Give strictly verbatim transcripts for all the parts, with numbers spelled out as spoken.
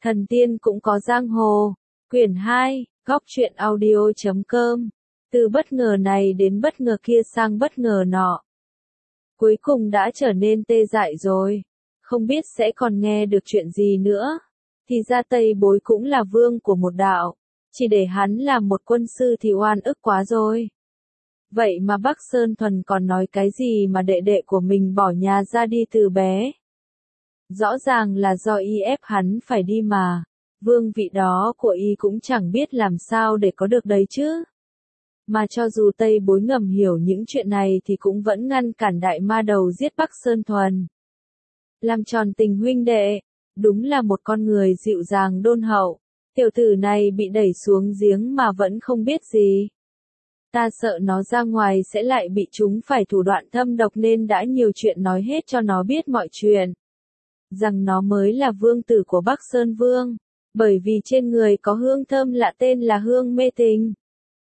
Thần tiên cũng có giang hồ. Quyển hai, góc truyện audio chấm com. Từ bất ngờ này đến bất ngờ kia sang bất ngờ nọ. Cuối cùng đã trở nên tê dại rồi. Không biết sẽ còn nghe được chuyện gì nữa. Thì ra Tây Bối cũng là vương của một đạo. Chỉ để hắn làm một quân sư thì oan ức quá rồi. Vậy mà Bắc Sơn Thuần còn nói cái gì mà đệ đệ của mình bỏ nhà ra đi từ bé. Rõ ràng là do y ép hắn phải đi mà. Vương vị đó của y cũng chẳng biết làm sao để có được đấy chứ. Mà cho dù Tây Bối ngầm hiểu những chuyện này thì cũng vẫn ngăn cản đại ma đầu giết Bắc Sơn Thuần. Làm tròn tình huynh đệ, đúng là một con người dịu dàng đôn hậu. Tiểu tử này bị đẩy xuống giếng mà vẫn không biết gì. Ta sợ nó ra ngoài sẽ lại bị chúng phải thủ đoạn thâm độc nên đã nhiều chuyện nói hết cho nó biết mọi chuyện. Rằng nó mới là vương tử của Bắc Sơn Vương, bởi vì trên người có hương thơm lạ tên là hương mê tình.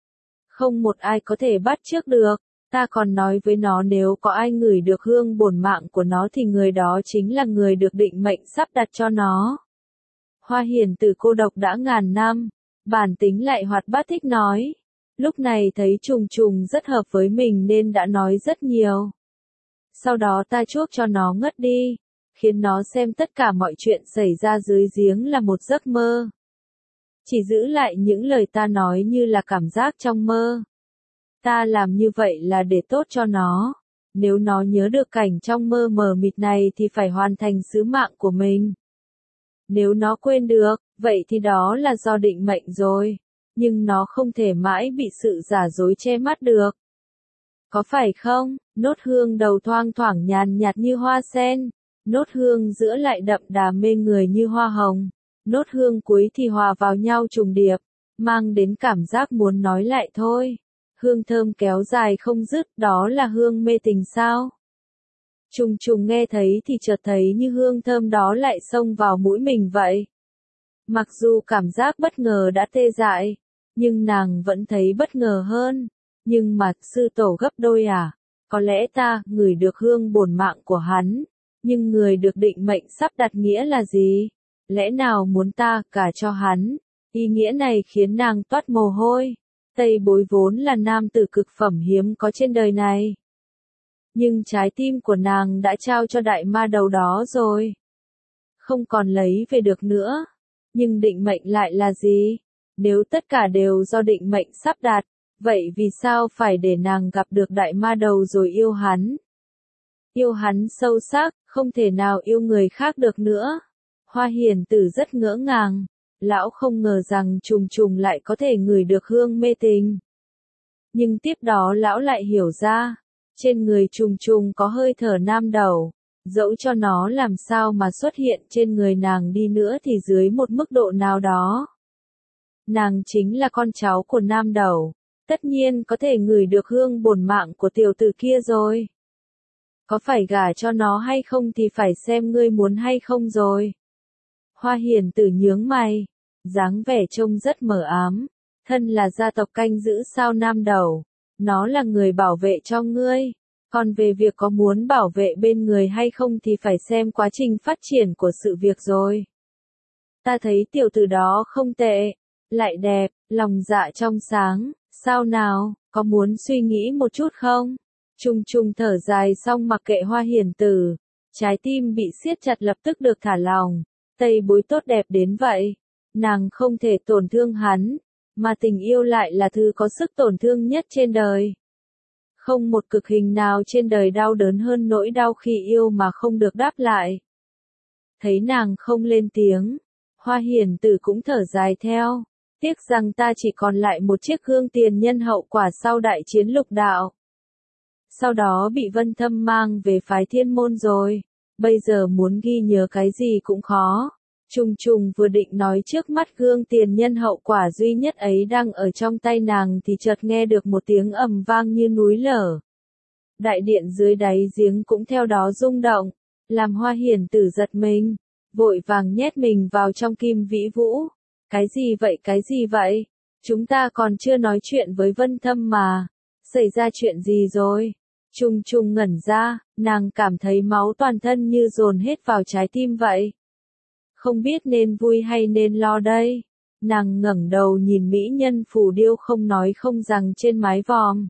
Không một ai có thể bắt chước được, ta còn nói với nó nếu có ai ngửi được hương bổn mạng của nó thì người đó chính là người được định mệnh sắp đặt cho nó. Hoa Hiền Tử cô độc đã ngàn năm, bản tính lại hoạt bát thích nói. Lúc này thấy Trùng Trùng rất hợp với mình nên đã nói rất nhiều. Sau đó ta chuốc cho nó ngất đi, khiến nó xem tất cả mọi chuyện xảy ra dưới giếng là một giấc mơ. Chỉ giữ lại những lời ta nói như là cảm giác trong mơ. Ta làm như vậy là để tốt cho nó. Nếu nó nhớ được cảnh trong mơ mờ mịt này thì phải hoàn thành sứ mạng của mình. Nếu nó quên được, vậy thì đó là do định mệnh rồi. Nhưng nó không thể mãi bị sự giả dối che mắt được. Có phải không? Nốt hương đầu thoang thoảng nhàn nhạt như hoa sen. Nốt hương giữa lại đậm đà mê người như hoa hồng. Nốt hương cuối thì hòa vào nhau trùng điệp, mang đến cảm giác muốn nói lại thôi. Hương thơm kéo dài không dứt, đó là hương mê tình sao? Trùng Trùng nghe thấy thì chợt thấy như hương thơm đó lại xông vào mũi mình vậy. Mặc dù cảm giác bất ngờ đã tê dại, nhưng nàng vẫn thấy bất ngờ hơn. Nhưng mà, sư tổ gấp đôi à? Có lẽ ta, ngửi được hương bổn mạng của hắn. Nhưng người được định mệnh sắp đặt nghĩa là gì? Lẽ nào muốn ta, cả cho hắn? Ý nghĩa này khiến nàng toát mồ hôi. Tây Bối vốn là nam tử cực phẩm hiếm có trên đời này. Nhưng trái tim của nàng đã trao cho đại ma đầu đó rồi. Không còn lấy về được nữa. Nhưng định mệnh lại là gì? Nếu tất cả đều do định mệnh sắp đặt, vậy vì sao phải để nàng gặp được đại ma đầu rồi yêu hắn? Yêu hắn sâu sắc, không thể nào yêu người khác được nữa. Hoa Hiền Tử rất ngỡ ngàng, lão không ngờ rằng Trùng Trùng lại có thể ngửi được hương mê tình. Nhưng tiếp đó lão lại hiểu ra, trên người Trùng Trùng có hơi thở nam đầu, dẫu cho nó làm sao mà xuất hiện trên người nàng đi nữa thì dưới một mức độ nào đó. Nàng chính là con cháu của nam đầu, tất nhiên có thể ngửi được hương bổn mạng của tiểu tử kia rồi. Có phải gả cho nó hay không thì phải xem ngươi muốn hay không rồi. Hoa Hiền Tử nhướng mày, dáng vẻ trông rất mờ ám, thân là gia tộc canh giữ sao nam đầu, nó là người bảo vệ cho ngươi, còn về việc có muốn bảo vệ bên người hay không thì phải xem quá trình phát triển của sự việc rồi. Ta thấy tiểu tử đó không tệ, lại đẹp, lòng dạ trong sáng, sao nào, có muốn suy nghĩ một chút không? Trùng Trùng thở dài xong mặc kệ Hoa Hiền Tử, trái tim bị siết chặt lập tức được thả lỏng. Tây Bối tốt đẹp đến vậy, nàng không thể tổn thương hắn, mà tình yêu lại là thứ có sức tổn thương nhất trên đời. Không một cực hình nào trên đời đau đớn hơn nỗi đau khi yêu mà không được đáp lại. Thấy nàng không lên tiếng, Hoa Hiền Tử cũng thở dài theo, tiếc rằng ta chỉ còn lại một chiếc hương tiền nhân hậu quả sau đại chiến lục đạo. Sau đó bị Vân Thâm mang về phái Thiên Môn rồi. Bây giờ muốn ghi nhớ cái gì cũng khó. Trùng Trùng vừa định nói trước mắt gương tiền nhân hậu quả duy nhất ấy đang ở trong tay nàng thì chợt nghe được một tiếng ầm vang như núi lở. Đại điện dưới đáy giếng cũng theo đó rung động, làm Hoa Hiền Tử giật mình, vội vàng nhét mình vào trong Kim Vĩ Vũ. Cái gì vậy cái gì vậy? Chúng ta còn chưa nói chuyện với Vân Thâm mà. Xảy ra chuyện gì rồi? Trùng Trùng ngẩn ra, nàng cảm thấy máu toàn thân như dồn hết vào trái tim vậy. Không biết nên vui hay nên lo đây. Nàng ngẩng đầu nhìn mỹ nhân phù điêu không nói không rằng trên mái vòm.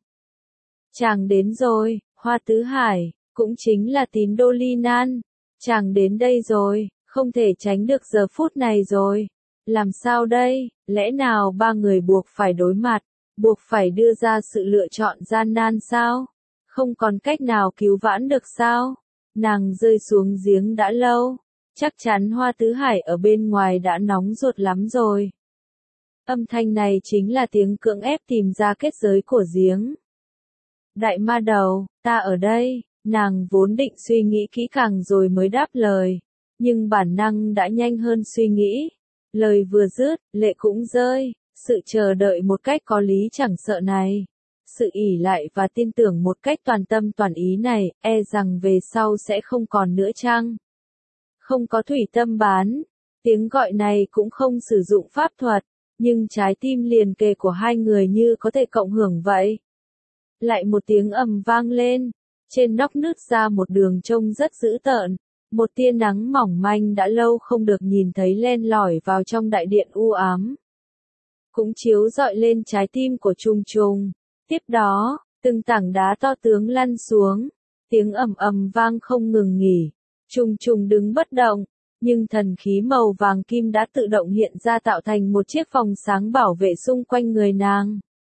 Chàng đến rồi, Hoa Tứ Hải, cũng chính là tín đô Ly Nan. Chàng đến đây rồi, không thể tránh được giờ phút này rồi. Làm sao đây, lẽ nào ba người buộc phải đối mặt, buộc phải đưa ra sự lựa chọn gian nan sao? Không còn cách nào cứu vãn được sao? Nàng rơi xuống giếng đã lâu, chắc chắn Hoa Tứ Hải ở bên ngoài đã nóng ruột lắm rồi. Âm thanh này chính là tiếng cưỡng ép tìm ra kết giới của giếng. Đại ma đầu, ta ở đây, nàng vốn định suy nghĩ kỹ càng rồi mới đáp lời, nhưng bản năng đã nhanh hơn suy nghĩ. Lời vừa dứt, lệ cũng rơi, sự chờ đợi một cách có lý chẳng sợ này. Sự ỷ lại và tin tưởng một cách toàn tâm toàn ý này, e rằng về sau sẽ không còn nữa chăng? Không có thủy tâm bán, tiếng gọi này cũng không sử dụng pháp thuật, nhưng trái tim liền kề của hai người như có thể cộng hưởng vậy. Lại một tiếng ầm vang lên, trên nóc nứt ra một đường trông rất dữ tợn, một tia nắng mỏng manh đã lâu không được nhìn thấy len lỏi vào trong đại điện u ám. Cũng chiếu rọi lên trái tim của Trung Trung. Tiếp đó, từng tảng đá to tướng lăn xuống, tiếng ầm ầm vang không ngừng nghỉ. Trung Trung đứng bất động, nhưng thần khí màu vàng kim đã tự động hiện ra tạo thành một chiếc vòng sáng bảo vệ xung quanh người nàng.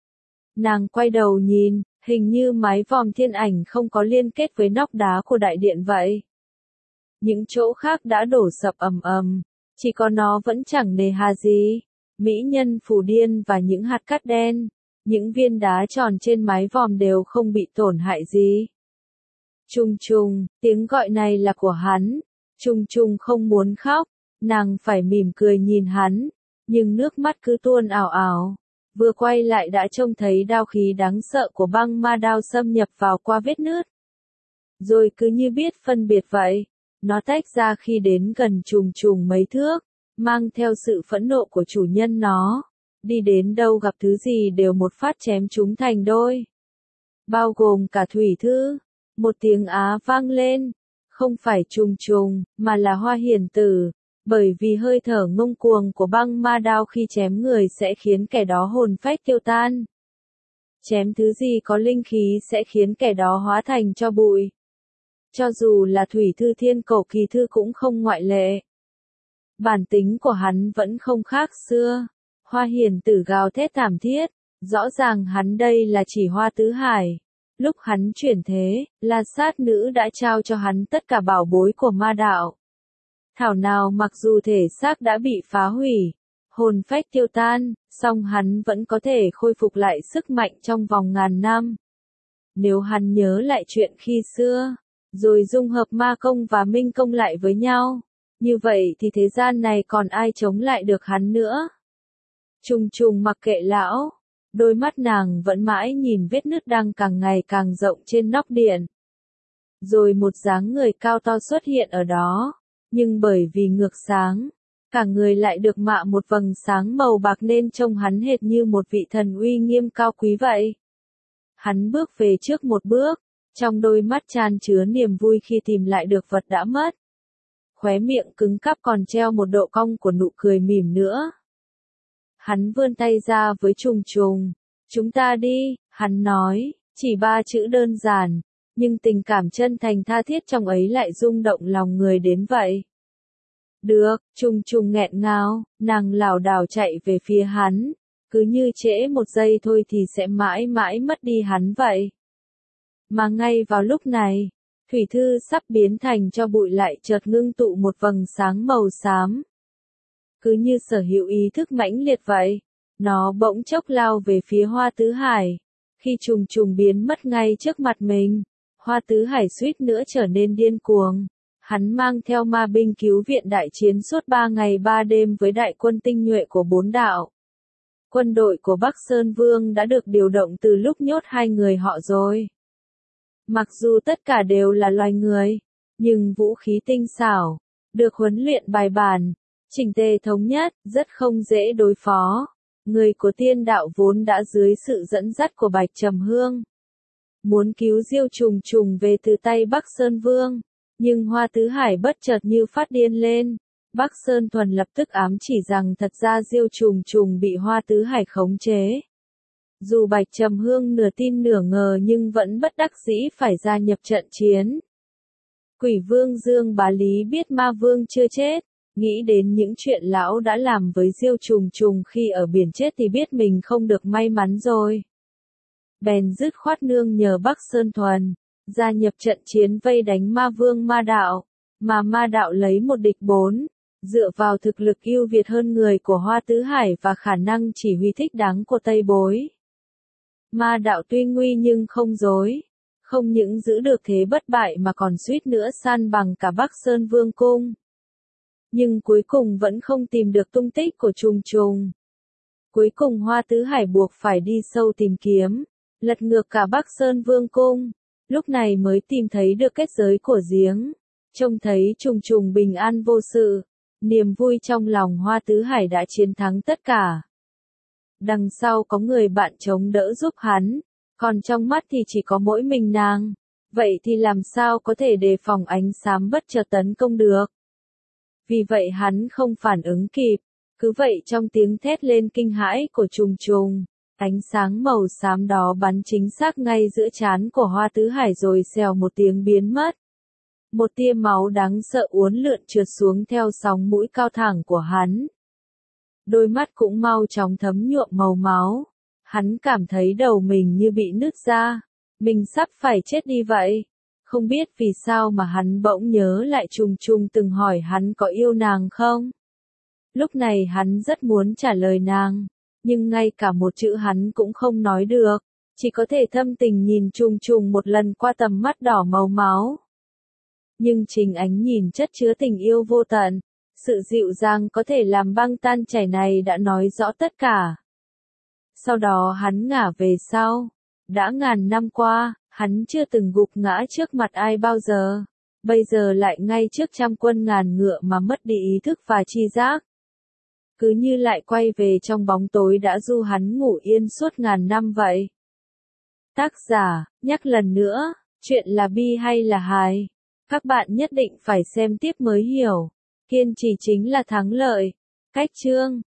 Nàng quay đầu nhìn, hình như mái vòm thiên ảnh không có liên kết với nóc đá của đại điện vậy. Những chỗ khác đã đổ sập ầm ầm, chỉ có nó vẫn chẳng nề hà gì. Mỹ nhân phù điên và những hạt cát đen, những viên đá tròn trên mái vòm đều không bị tổn hại gì. Trung Trung, tiếng gọi này là của hắn. Trung Trung không muốn khóc, nàng phải mỉm cười nhìn hắn, nhưng nước mắt cứ tuôn ảo ảo. Vừa quay lại đã trông thấy đao khí đáng sợ của băng ma đao xâm nhập vào qua vết nứt. Rồi cứ như biết phân biệt vậy, nó tách ra khi đến gần Trùng Trùng mấy thước, mang theo sự phẫn nộ của chủ nhân nó. Đi đến đâu gặp thứ gì đều một phát chém chúng thành đôi. Bao gồm cả thủy thư. Một tiếng á vang lên. Không phải Trùng Trùng, mà là Hoa Hiền Tử. Bởi vì hơi thở ngông cuồng của băng ma đao khi chém người sẽ khiến kẻ đó hồn phách tiêu tan. Chém thứ gì có linh khí sẽ khiến kẻ đó hóa thành tro bụi. Cho dù là thủy thư thiên cổ kỳ thư cũng không ngoại lệ. Bản tính của hắn vẫn không khác xưa. Hoa Hiền Tử gào thét thảm thiết, rõ ràng hắn đây là chỉ Hoa Tứ Hải. Lúc hắn chuyển thế, La Sát Nữ đã trao cho hắn tất cả bảo bối của ma đạo. Thảo nào mặc dù thể xác đã bị phá hủy, hồn phách tiêu tan, song hắn vẫn có thể khôi phục lại sức mạnh trong vòng ngàn năm. Nếu hắn nhớ lại chuyện khi xưa, rồi dung hợp ma công và minh công lại với nhau, như vậy thì thế gian này còn ai chống lại được hắn nữa. Trùng Trùng mặc kệ lão, đôi mắt nàng vẫn mãi nhìn vết nứt đang càng ngày càng rộng trên nóc điện. Rồi một dáng người cao to xuất hiện ở đó, nhưng bởi vì ngược sáng, cả người lại được mạ một vầng sáng màu bạc nên trông hắn hệt như một vị thần uy nghiêm cao quý vậy. Hắn bước về trước một bước, trong đôi mắt tràn chứa niềm vui khi tìm lại được vật đã mất. Khóe miệng cứng cáp còn treo một độ cong của nụ cười mỉm nữa. Hắn vươn tay ra với Trùng Trùng. Chúng ta đi, hắn nói, chỉ ba chữ đơn giản, nhưng tình cảm chân thành tha thiết trong ấy lại rung động lòng người đến vậy. Được, Trùng Trùng nghẹn ngào, nàng lảo đảo chạy về phía hắn, cứ như trễ một giây thôi thì sẽ mãi mãi mất đi hắn vậy. Mà ngay vào lúc này, thủy thư sắp biến thành cho bụi lại chợt ngưng tụ một vầng sáng màu xám. Cứ như sở hữu ý thức mãnh liệt vậy, nó bỗng chốc lao về phía Hoa Tứ Hải. Khi Trùng Trùng biến mất ngay trước mặt mình, Hoa Tứ Hải suýt nữa trở nên điên cuồng. Hắn mang theo ma binh cứu viện đại chiến suốt ba ngày ba đêm với đại quân tinh nhuệ của bốn đạo. Quân đội của Bắc Sơn Vương đã được điều động từ lúc nhốt hai người họ rồi. Mặc dù tất cả đều là loài người, nhưng vũ khí tinh xảo, được huấn luyện bài bản, chỉnh tề thống nhất, rất không dễ đối phó. Người của tiên đạo vốn đã dưới sự dẫn dắt của Bạch Trầm Hương. Muốn cứu Diêu Trùng Trùng về từ tay Bắc Sơn Vương, nhưng Hoa Tứ Hải bất chợt như phát điên lên, Bắc Sơn Thuần lập tức ám chỉ rằng thật ra Diêu Trùng Trùng bị Hoa Tứ Hải khống chế. Dù Bạch Trầm Hương nửa tin nửa ngờ nhưng vẫn bất đắc dĩ phải gia nhập trận chiến. Quỷ Vương Dương Bá Lý biết Ma Vương chưa chết, nghĩ đến những chuyện lão đã làm với Diêu Trùng Trùng khi ở biển chết thì biết mình không được may mắn rồi. Bèn dứt khoát nương nhờ Bắc Sơn Thuần, gia nhập trận chiến vây đánh Ma Vương Ma Đạo, mà Ma Đạo lấy một địch bốn, dựa vào thực lực ưu việt hơn người của Hoa Tứ Hải và khả năng chỉ huy thích đáng của Tây Bối. Ma Đạo tuy nguy nhưng không dối, không những giữ được thế bất bại mà còn suýt nữa san bằng cả Bắc Sơn Vương cung. Nhưng cuối cùng vẫn không tìm được tung tích của Trùng Trùng. Cuối cùng Hoa Tứ Hải buộc phải đi sâu tìm kiếm, lật ngược cả Bắc Sơn Vương cung, lúc này mới tìm thấy được kết giới của giếng. Trông thấy Trùng Trùng bình an vô sự, niềm vui trong lòng Hoa Tứ Hải đã chiến thắng tất cả. Đằng sau có người bạn chống đỡ giúp hắn, còn trong mắt thì chỉ có mỗi mình nàng. Vậy thì làm sao có thể đề phòng ánh xám bất chợt tấn công được? Vì vậy hắn không phản ứng kịp, cứ vậy trong tiếng thét lên kinh hãi của Trùng Trùng, ánh sáng màu xám đó bắn chính xác ngay giữa trán của Hoa Tứ Hải rồi xèo một tiếng biến mất. Một tia máu đáng sợ uốn lượn trượt xuống theo sóng mũi cao thẳng của hắn. Đôi mắt cũng mau chóng thấm nhuộm màu máu. Hắn cảm thấy đầu mình như bị nứt ra. Mình sắp phải chết đi vậy. Không biết vì sao mà hắn bỗng nhớ lại Trùng Trùng từng hỏi hắn có yêu nàng không. Lúc này hắn rất muốn trả lời nàng, nhưng ngay cả một chữ hắn cũng không nói được, chỉ có thể thâm tình nhìn Trùng Trùng một lần qua tầm mắt đỏ màu máu. Nhưng chính ánh nhìn chất chứa tình yêu vô tận, sự dịu dàng có thể làm băng tan chảy này đã nói rõ tất cả. Sau đó hắn ngả về sau. Đã ngàn năm qua, hắn chưa từng gục ngã trước mặt ai bao giờ. Bây giờ lại ngay trước trăm quân ngàn ngựa mà mất đi ý thức và tri giác. Cứ như lại quay về trong bóng tối đã du hắn ngủ yên suốt ngàn năm vậy. Tác giả, nhắc lần nữa, chuyện là bi hay là hài? Các bạn nhất định phải xem tiếp mới hiểu. Kiên trì chính là thắng lợi. Cách chương